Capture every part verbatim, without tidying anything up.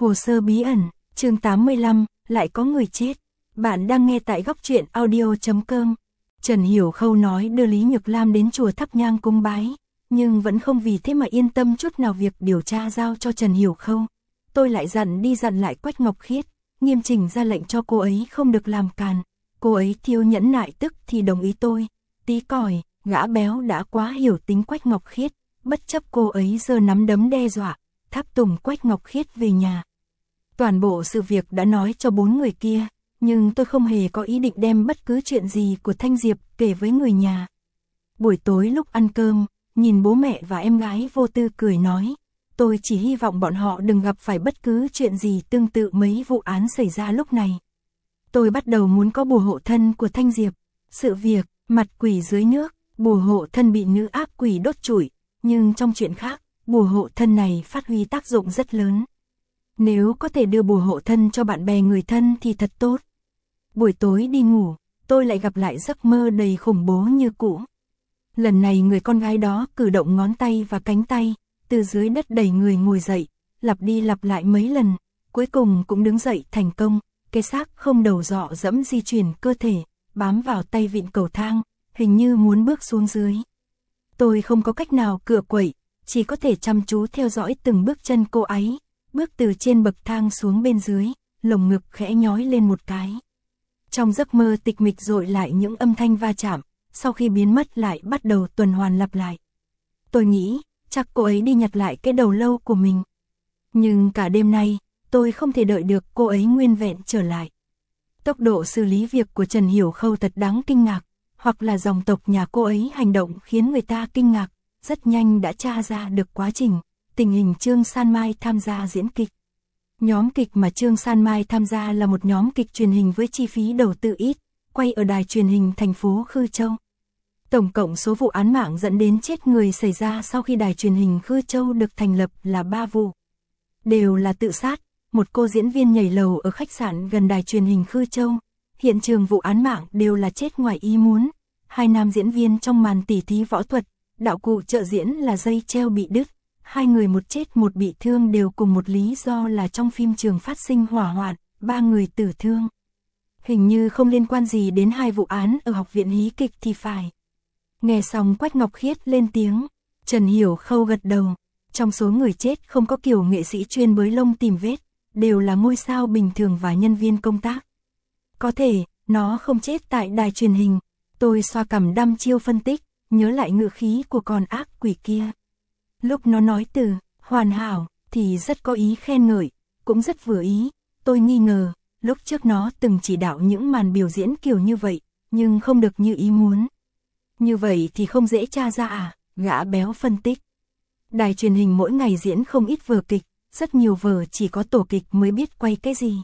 Hồ sơ bí ẩn, chương tám mươi lăm, lại có người chết. Bạn đang nghe tại góc truyện audio chấm com. Trần Hiểu Khâu nói đưa Lý Nhược Lam đến chùa thắp nhang cúng bái, nhưng vẫn không vì thế mà yên tâm chút nào việc điều tra giao cho Trần Hiểu Khâu. Tôi lại dặn đi dặn lại Quách Ngọc Khiết, nghiêm chỉnh ra lệnh cho cô ấy không được làm càn. Cô ấy thiêu nhẫn nại tức thì đồng ý tôi. Tí còi, gã béo đã quá hiểu tính Quách Ngọc Khiết, bất chấp cô ấy giơ nắm đấm đe dọa, tháp tùng Quách Ngọc Khiết về nhà. Toàn bộ sự việc đã nói cho bốn người kia, nhưng tôi không hề có ý định đem bất cứ chuyện gì của Thanh Diệp kể với người nhà. Buổi tối lúc ăn cơm, nhìn bố mẹ và em gái vô tư cười nói, tôi chỉ hy vọng bọn họ đừng gặp phải bất cứ chuyện gì tương tự mấy vụ án xảy ra lúc này. Tôi bắt đầu muốn có bùa hộ thân của Thanh Diệp. Sự việc, mặt quỷ dưới nước, bùa hộ thân bị nữ ác quỷ đốt trụi, nhưng trong chuyện khác, bùa hộ thân này phát huy tác dụng rất lớn. Nếu có thể đưa bùa hộ thân cho bạn bè người thân thì thật tốt. Buổi tối đi ngủ, tôi lại gặp lại giấc mơ đầy khủng bố như cũ. Lần này người con gái đó cử động ngón tay và cánh tay, từ dưới đất đẩy người ngồi dậy, lặp đi lặp lại mấy lần, cuối cùng cũng đứng dậy thành công. Cái xác không đầu dọ dẫm di chuyển cơ thể, bám vào tay vịn cầu thang, hình như muốn bước xuống dưới. Tôi không có cách nào cựa quậy, chỉ có thể chăm chú theo dõi từng bước chân cô ấy, bước từ trên bậc thang xuống bên dưới, lồng ngực khẽ nhói lên một cái. Trong giấc mơ tịch mịch dội lại những âm thanh va chạm, sau khi biến mất lại bắt đầu tuần hoàn lặp lại. Tôi nghĩ, chắc cô ấy đi nhặt lại cái đầu lâu của mình. Nhưng cả đêm nay, tôi không thể đợi được cô ấy nguyên vẹn trở lại. Tốc độ xử lý việc của Trần Hiểu Khâu thật đáng kinh ngạc, hoặc là dòng tộc nhà cô ấy hành động khiến người ta kinh ngạc, rất nhanh đã tra ra được quá trình, tình hình Trương San Mai tham gia diễn kịch. Nhóm kịch mà Trương San Mai tham gia là một nhóm kịch truyền hình với chi phí đầu tư ít, quay ở đài truyền hình thành phố Khư Châu. Tổng cộng số vụ án mạng dẫn đến chết người xảy ra sau khi đài truyền hình Khư Châu được thành lập là ba vụ. Đều là tự sát. Một cô diễn viên nhảy lầu ở khách sạn gần đài truyền hình Khư Châu. Hiện trường vụ án mạng đều là chết ngoài ý muốn. Hai nam diễn viên trong màn tỉ thí võ thuật, đạo cụ trợ diễn là dây treo bị đứt. Hai người một chết một bị thương đều cùng một lý do là trong phim trường phát sinh hỏa hoạn, ba người tử thương. Hình như không liên quan gì đến hai vụ án ở học viện hí kịch thì phải. Nghe xong Quách Ngọc Khiết lên tiếng, Trần Hiểu Khâu gật đầu. Trong số người chết không có kiểu nghệ sĩ chuyên bới lông tìm vết, đều là ngôi sao bình thường và nhân viên công tác. Có thể, nó không chết tại đài truyền hình. Tôi xoa cằm đăm chiêu phân tích, nhớ lại ngữ khí của con ác quỷ kia. Lúc nó nói từ hoàn hảo thì rất có ý khen ngợi, cũng rất vừa ý. Tôi nghi ngờ, lúc trước nó từng chỉ đạo những màn biểu diễn kiểu như vậy, nhưng không được như ý muốn. Như vậy thì không dễ tra ra à, gã béo phân tích. Đài truyền hình mỗi ngày diễn không ít vở kịch, rất nhiều vở chỉ có tổ kịch mới biết quay cái gì.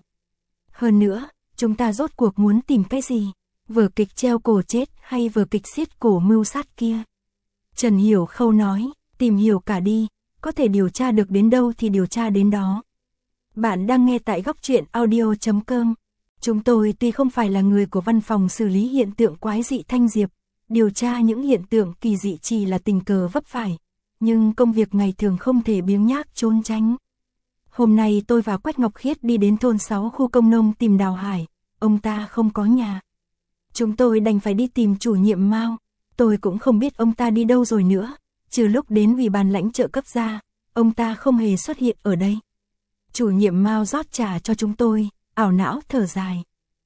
Hơn nữa, chúng ta rốt cuộc muốn tìm cái gì? Vở kịch treo cổ chết hay vở kịch xiết cổ mưu sát kia? Trần Hiểu Khâu nói, tìm hiểu cả đi, có thể điều tra được đến đâu thì điều tra đến đó. Bạn đang nghe tại góc truyện audio chấm com. Chúng tôi tuy không phải là người của văn phòng xử lý hiện tượng quái dị Thanh Diệp, điều tra những hiện tượng kỳ dị chỉ là tình cờ vấp phải, nhưng công việc ngày thường không thể biếng nhác trốn tránh. Hôm nay tôi và Quách Ngọc Khiết đi đến thôn sáu khu công nông tìm Đào Hải, ông ta không có nhà. Chúng tôi đành phải đi tìm chủ nhiệm Mao, tôi cũng không biết ông ta đi đâu rồi nữa, trừ lúc đến ủy ban lãnh trợ cấp ra, ông ta không hề xuất hiện ở đây. Chủ nhiệm Mao rót trà cho chúng tôi, ảo não thở dài.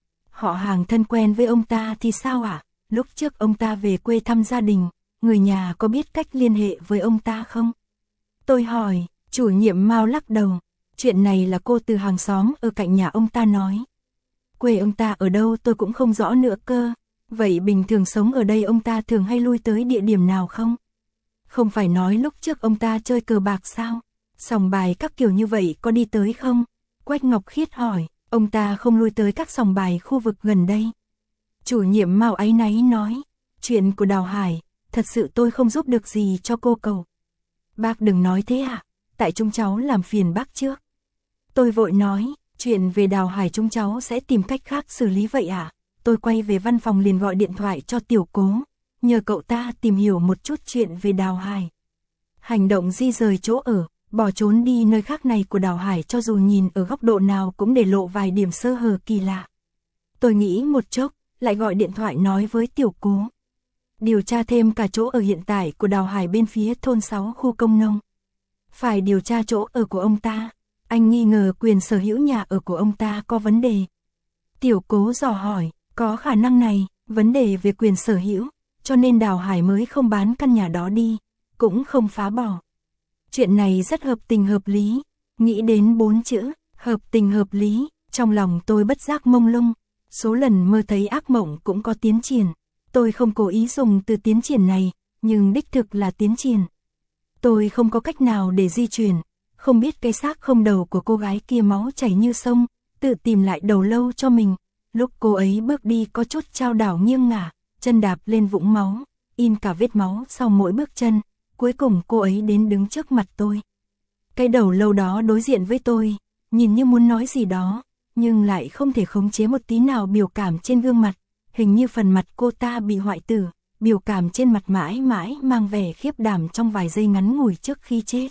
Họ hàng thân quen với ông ta thì sao ạ? À? Lúc trước ông ta về quê thăm gia đình, người nhà có biết cách liên hệ với ông ta không? Tôi hỏi, chủ nhiệm Mao lắc đầu. Chuyện này là cô từ hàng xóm ở cạnh nhà ông ta nói. Quê ông ta ở đâu tôi cũng không rõ nữa cơ. Vậy bình thường sống ở đây ông ta thường hay lui tới địa điểm nào không? Không phải nói lúc trước ông ta chơi cờ bạc sao? Sòng bài các kiểu như vậy có đi tới không? Quách Ngọc Khiết hỏi, ông ta không lui tới các sòng bài khu vực gần đây. Chủ nhiệm Mao áy náy nói, chuyện của Đào Hải, thật sự tôi không giúp được gì cho cô cậu. Bác đừng nói thế ạ, à? Tại chúng cháu làm phiền bác trước. Tôi vội nói, chuyện về Đào Hải chúng cháu sẽ tìm cách khác xử lý vậy à? Tôi quay về văn phòng liền gọi điện thoại cho Tiểu Cố, nhờ cậu ta tìm hiểu một chút chuyện về Đào Hải. Hành động di rời chỗ ở, bỏ trốn đi nơi khác này của Đào Hải cho dù nhìn ở góc độ nào cũng để lộ vài điểm sơ hở kỳ lạ. Tôi nghĩ một chốc, lại gọi điện thoại nói với Tiểu Cố. Điều tra thêm cả chỗ ở hiện tại của Đào Hải bên phía thôn sáu khu công nông. Phải điều tra chỗ ở của ông ta. Anh nghi ngờ quyền sở hữu nhà ở của ông ta có vấn đề. Tiểu Cố dò hỏi, có khả năng này, vấn đề về quyền sở hữu, cho nên Đào Hải mới không bán căn nhà đó đi, cũng không phá bỏ. Chuyện này rất hợp tình hợp lý, nghĩ đến bốn chữ, hợp tình hợp lý, trong lòng tôi bất giác mông lung, số lần mơ thấy ác mộng cũng có tiến triển. Tôi không cố ý dùng từ tiến triển này, nhưng đích thực là tiến triển. Tôi không có cách nào để di chuyển, không biết cái xác không đầu của cô gái kia máu chảy như sông, tự tìm lại đầu lâu cho mình. Lúc cô ấy bước đi có chút chao đảo nghiêng ngả, chân đạp lên vũng máu, in cả vết máu sau mỗi bước chân, cuối cùng cô ấy đến đứng trước mặt tôi. Cái đầu lâu đó đối diện với tôi, nhìn như muốn nói gì đó, nhưng lại không thể khống chế một tí nào biểu cảm trên gương mặt, hình như phần mặt cô ta bị hoại tử, biểu cảm trên mặt mãi mãi mang vẻ khiếp đảm trong vài giây ngắn ngủi trước khi chết.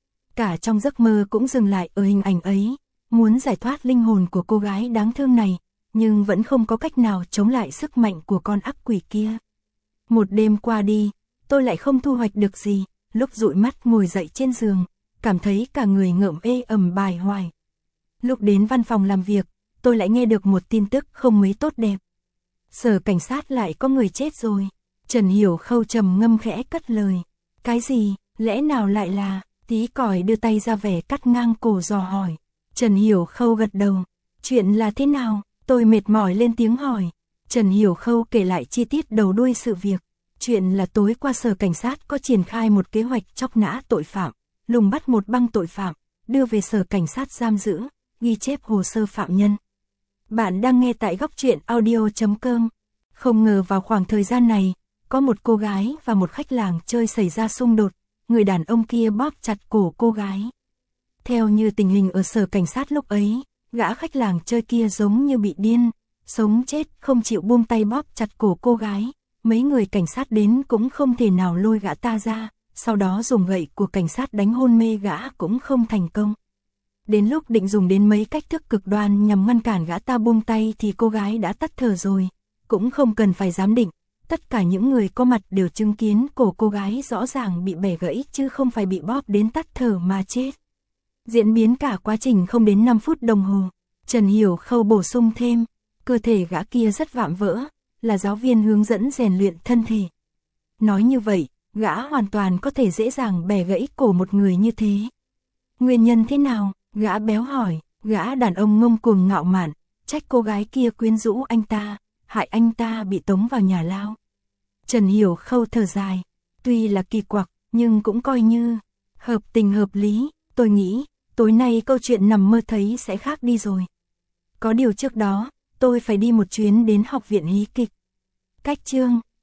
Cả trong giấc mơ cũng dừng lại ở hình ảnh ấy, muốn giải thoát linh hồn của cô gái đáng thương này, nhưng vẫn không có cách nào chống lại sức mạnh của con ác quỷ kia. Một đêm qua đi, tôi lại không thu hoạch được gì, lúc dụi mắt ngồi dậy trên giường, cảm thấy cả người ngợm ê ẩm bài hoài. Lúc đến văn phòng làm việc, tôi lại nghe được một tin tức không mấy tốt đẹp. Sở cảnh sát lại có người chết rồi. Trần Hiểu Khâu trầm ngâm khẽ cất lời. Cái gì, lẽ nào lại là, Tí Còi đưa tay ra vẻ cắt ngang cổ dò hỏi. Trần Hiểu Khâu gật đầu. Chuyện là thế nào? Tôi mệt mỏi lên tiếng hỏi. Trần Hiểu Khâu kể lại chi tiết đầu đuôi sự việc. Chuyện là tối qua sở cảnh sát có triển khai một kế hoạch chọc nã tội phạm, lùng bắt một băng tội phạm, đưa về sở cảnh sát giam giữ, ghi chép hồ sơ phạm nhân. Bạn đang nghe tại góc truyện audio chấm com. Không ngờ vào khoảng thời gian này, có một cô gái và một khách làng chơi xảy ra xung đột, người đàn ông kia bóp chặt cổ cô gái. Theo như tình hình ở sở cảnh sát lúc ấy, gã khách làng chơi kia giống như bị điên, sống chết không chịu buông tay bóp chặt cổ cô gái. Mấy người cảnh sát đến cũng không thể nào lôi gã ta ra, sau đó dùng gậy của cảnh sát đánh hôn mê gã cũng không thành công. Đến lúc định dùng đến mấy cách thức cực đoan nhằm ngăn cản gã ta buông tay thì cô gái đã tắt thở rồi, cũng không cần phải giám định. Tất cả những người có mặt đều chứng kiến cổ cô gái rõ ràng bị bẻ gãy chứ không phải bị bóp đến tắt thở mà chết. Diễn biến cả quá trình không đến năm phút đồng hồ. Trần Hiểu Khâu bổ sung thêm, cơ thể gã kia rất vạm vỡ, là giáo viên hướng dẫn rèn luyện thân thể. Nói như vậy, gã hoàn toàn có thể dễ dàng bẻ gãy cổ một người như thế. Nguyên nhân thế nào? Gã béo hỏi. Gã đàn ông ngông cuồng ngạo mạn, trách cô gái kia quyến rũ anh ta, hại anh ta bị tống vào nhà lao. Trần Hiểu Khâu thở dài, tuy là kỳ quặc, nhưng cũng coi như hợp tình hợp lý. Tôi nghĩ, tối nay câu chuyện nằm mơ thấy sẽ khác đi rồi. Có điều trước đó, tôi phải đi một chuyến đến học viện hí kịch. Cách chương